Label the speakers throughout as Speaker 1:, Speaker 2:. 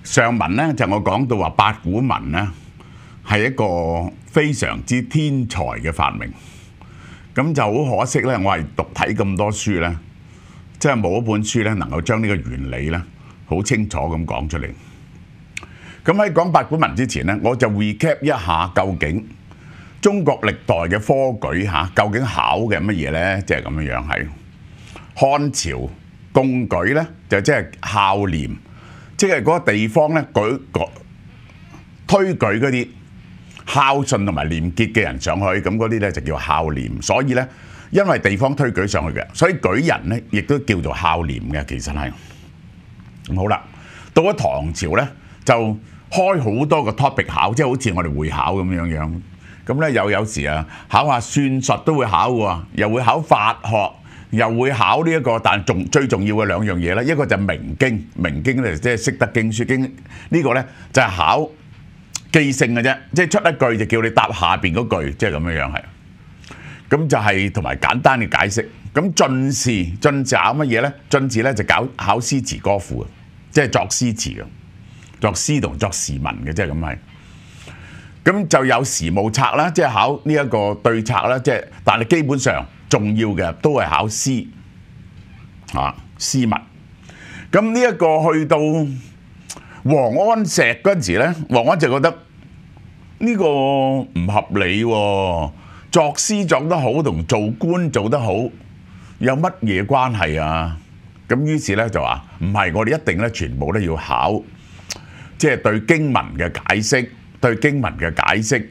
Speaker 1: 上文咧就我講到話八股文咧係一個非常之天才嘅發明，咁就好可惜咧，我係讀睇咁多書咧，即係冇一本書咧能夠將呢個原理咧好清楚咁講出嚟。咁喺講八股文之前咧，我就 recap 一下究竟中國歷代嘅科舉嚇究竟考嘅乜嘢咧？即係咁樣樣係漢朝貢舉咧，就即係孝廉。即係嗰個地方咧，推舉嗰啲孝順同埋廉潔嘅人上去，咁嗰啲咧就叫孝廉。所以咧，因為地方推舉上去嘅，所以舉人咧亦都叫做孝廉嘅。其實係咁好啦。到咗唐朝咧，就開好多個 topic 考，即係好似我哋會考咁樣樣。咁咧有時啊，考下算術都會考喎，又會考法學。又會考呢一個，但最重要嘅兩樣嘢咧，一個就係明經，明經咧即係識得經書經，呢個咧就係考記性嘅啫，即係出一句就叫你答下邊嗰句，即係咁樣樣係。咁就係同埋簡單嘅解釋。咁進士考乜嘢咧？進士咧就考詩詞歌賦嘅，即係作詩詞嘅，作詩同作時文嘅，即係咁係。咁就有時務策啦，即係考呢一個對策啦，即係但係基本上。重要嘅都係考詩詩文。咁呢一個去到王安石嗰陣時咧，王安石覺得呢個唔合理喎，作詩作得好同做官做得好有乜嘢關係啊？咁於是咧就話唔係，我哋一定咧全部咧要考，即係對經文嘅解釋，對經文嘅解釋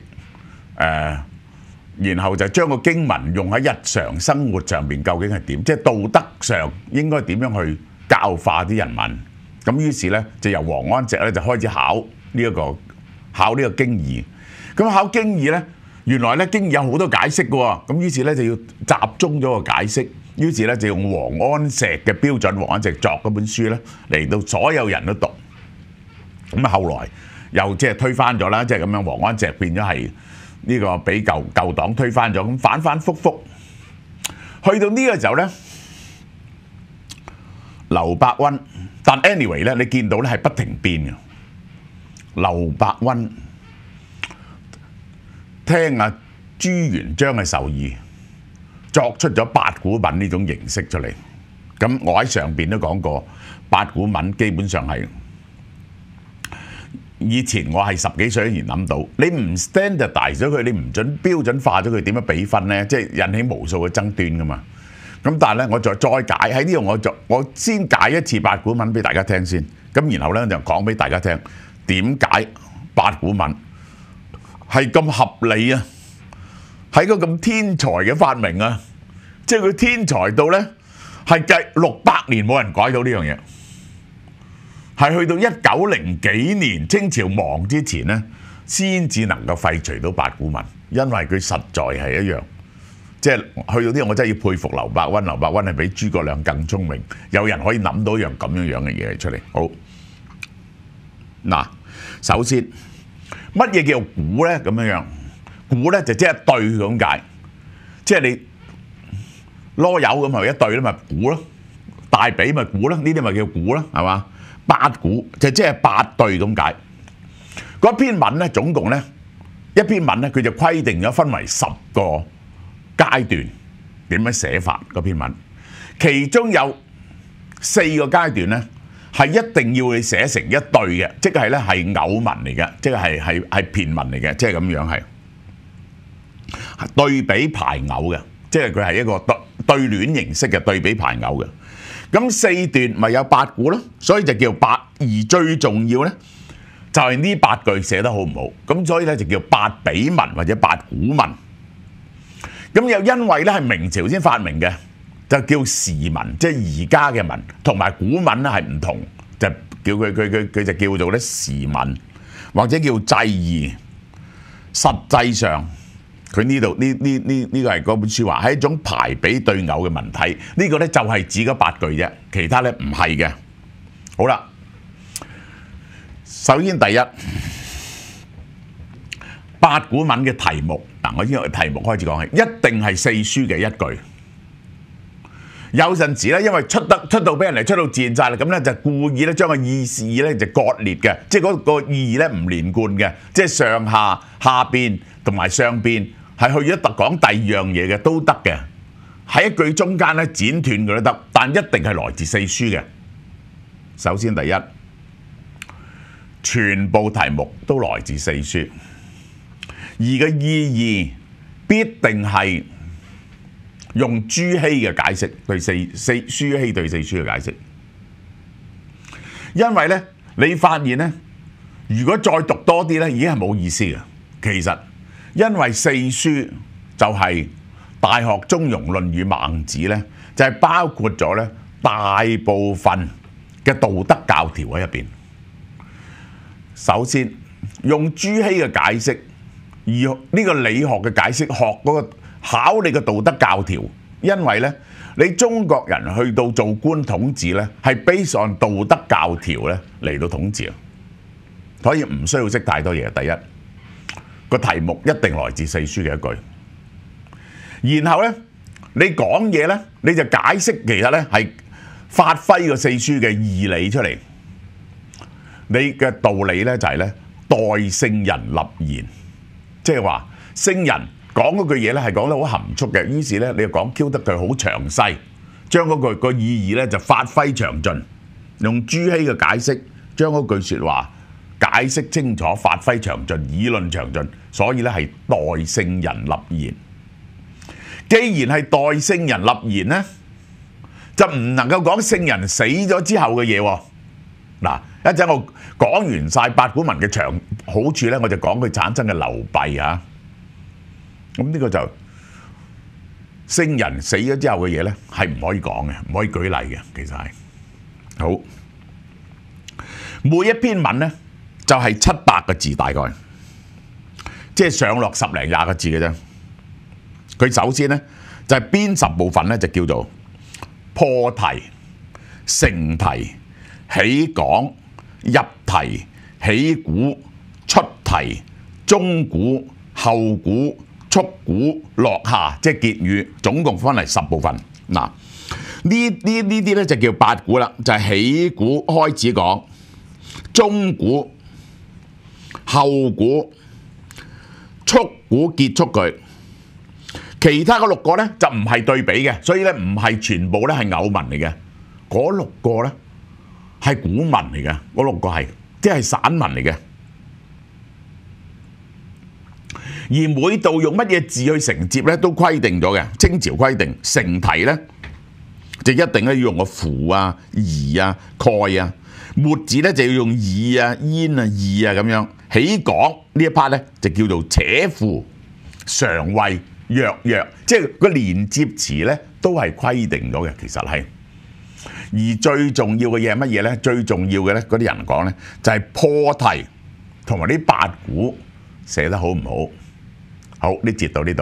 Speaker 1: 然後就將個經文用喺日常生活上邊究竟係點，即係道德上應該點樣去教化啲人民。咁於是咧就由王安石咧就開始考呢個經義。咁考經義咧，原來咧經義有好多解釋嘅喎。咁於是咧就要集中咗個解釋。於是咧就用王安石嘅標準，王安石作嗰本書咧嚟到所有人都讀。咁後來又即係推翻咗啦，即係咁樣，王安石變咗係。呢個俾舊黨推翻咗，咁反反覆覆，去到呢個時候咧，劉伯溫，但 anyway 咧，你見到咧係不停變嘅。劉伯溫聽阿朱元璋嘅授意，作出咗八股文呢種形式出嚟。咁我喺上邊都講過，八股文基本上係。以前我係10幾歲以前諗到，你唔 standardize 咗佢，你唔準標準化咗佢，點樣比分呢？即係引起無數嘅爭端噶嘛。咁但係咧，我再解喺呢度，我先解一次八股文俾大家聽先。咁然後咧就講俾大家聽點解八股文係咁合理啊，係個咁天才嘅發明啊！即係佢天才到咧係計600年冇人改到呢樣嘢。係去到1900幾年清朝亡之前咧，先至能夠廢除到八股文，因為佢實在係一樣，即係去到呢度我真係要佩服劉伯溫。劉伯溫係比諸葛亮更聰明，有人可以諗到一樣咁樣嘅嘢出嚟。好，嗱，首先乜嘢叫股咧？咁樣樣，股咧就即係一對咁解，即係你攞油咁咪一對啦，咪股咯，大髀咪股咯，呢啲咪叫股咯，係嘛？八股就即係八對咁解。嗰篇文咧，總共咧一篇文咧，佢就規定咗分為10個階段點樣寫法。嗰篇文其中有4個階段咧，係一定要你寫成一對嘅，即係咧係偶文嚟嘅，即係駢文嚟嘅，即係咁樣係對比排偶嘅，即係佢係一個對聯形式嘅對比排偶嘅。咁4段咪有八股咯，所以就叫八。而最重要咧，就係呢8句寫得好唔好。咁所以咧就叫八比文或者八股文。咁又因為咧係明朝先發明嘅，就叫時文，即係而家嘅文，同埋古文咧係唔同，就叫佢就叫做咧時文，或者叫祭儀。實際上佢呢度呢個係嗰本書話係一種排比對偶嘅文體，呢個咧就係指嗰8句啫，其他咧唔係嘅。好啦，首先第一，八股文嘅題目嗱，我先由題目開始講起，一定係四書嘅一句， 有陣時咧，因為出到俾人哋出到自然晒啦，咁咧就故意咧將個意思咧就割裂嘅，即係嗰個意義咧唔連貫嘅，即係上下下邊同埋上邊係去咗講第二樣嘢嘅都得嘅，喺一句中間咧剪斷佢都得，但一定係來自四書嘅。首先第一，全部題目都來自四書，而嘅意義必定係用朱熹嘅解釋對朱熹對四書嘅解釋，因為咧你發現咧，如果再讀多啲咧，已經係冇意思嘅。其實因為四書就係《大學》《中庸》《論語》《孟子》咧，就係包括咗咧大部分嘅道德教條喺入邊。首先用朱熹嘅解釋，而呢個理學嘅解釋，學嗰個考你嘅道德教條，因為咧你中國人去到做官統治咧，係 base on 道德教條咧嚟到統治啊，所以唔需要識太多嘢。第一個題目一定來自四書嘅一句，然後咧你講嘢咧，你就解釋其實咧係發揮個四書嘅義理出嚟。你嘅道理咧就係咧代聖人立言，即係話聖人講嗰句嘢咧係講得好含蓄嘅，於是咧你就講 Q 得佢好詳細，將嗰句個意義咧就發揮詳盡，用朱熹嘅解釋將嗰句説話解釋清楚，發揮詳盡，議論詳盡，所以咧係代聖人立言。既然係代聖人立言咧，就唔能夠講聖人死咗之後嘅嘢喎。嗱，一陣我講完晒八股文嘅長好處咧，我就講佢產生嘅流弊啊。咁呢個就聖人死咗之後嘅嘢咧，係唔可以講嘅，唔可以舉例嘅。其實係好，每一篇文咧就係700個字大概，即係上落10零20個字嘅啫。佢首先咧就係編10部分咧，就叫做破題、成題、起講、入題、起估、出題、中估、後估、速估、落下，即係結語，總共分嚟10部分。嗱，呢啲咧就叫八股啦，就係起估開始講，中估、後估、速估結束句。其他嗰6個咧就唔係對比嘅，所以咧唔係全部咧係偶文嚟嘅，嗰6個咧係古文嚟嘅，嗰6個係即係散文嚟嘅。而每度用乜嘢字去承接咧，都規定咗嘅。清朝規定成題咧就一定咧要用個符啊、夷啊、蓋啊，末字咧就要用以啊、焉啊、義啊咁樣。起講呢一 part 咧就叫做且符、常謂、若若，即係個連接詞咧都係規定咗嘅。其實係，而最重要嘅嘢係乜嘢咧？最重要嘅咧，嗰啲人講咧就係破題同埋啲八股寫得好唔好？好，呢節到呢度。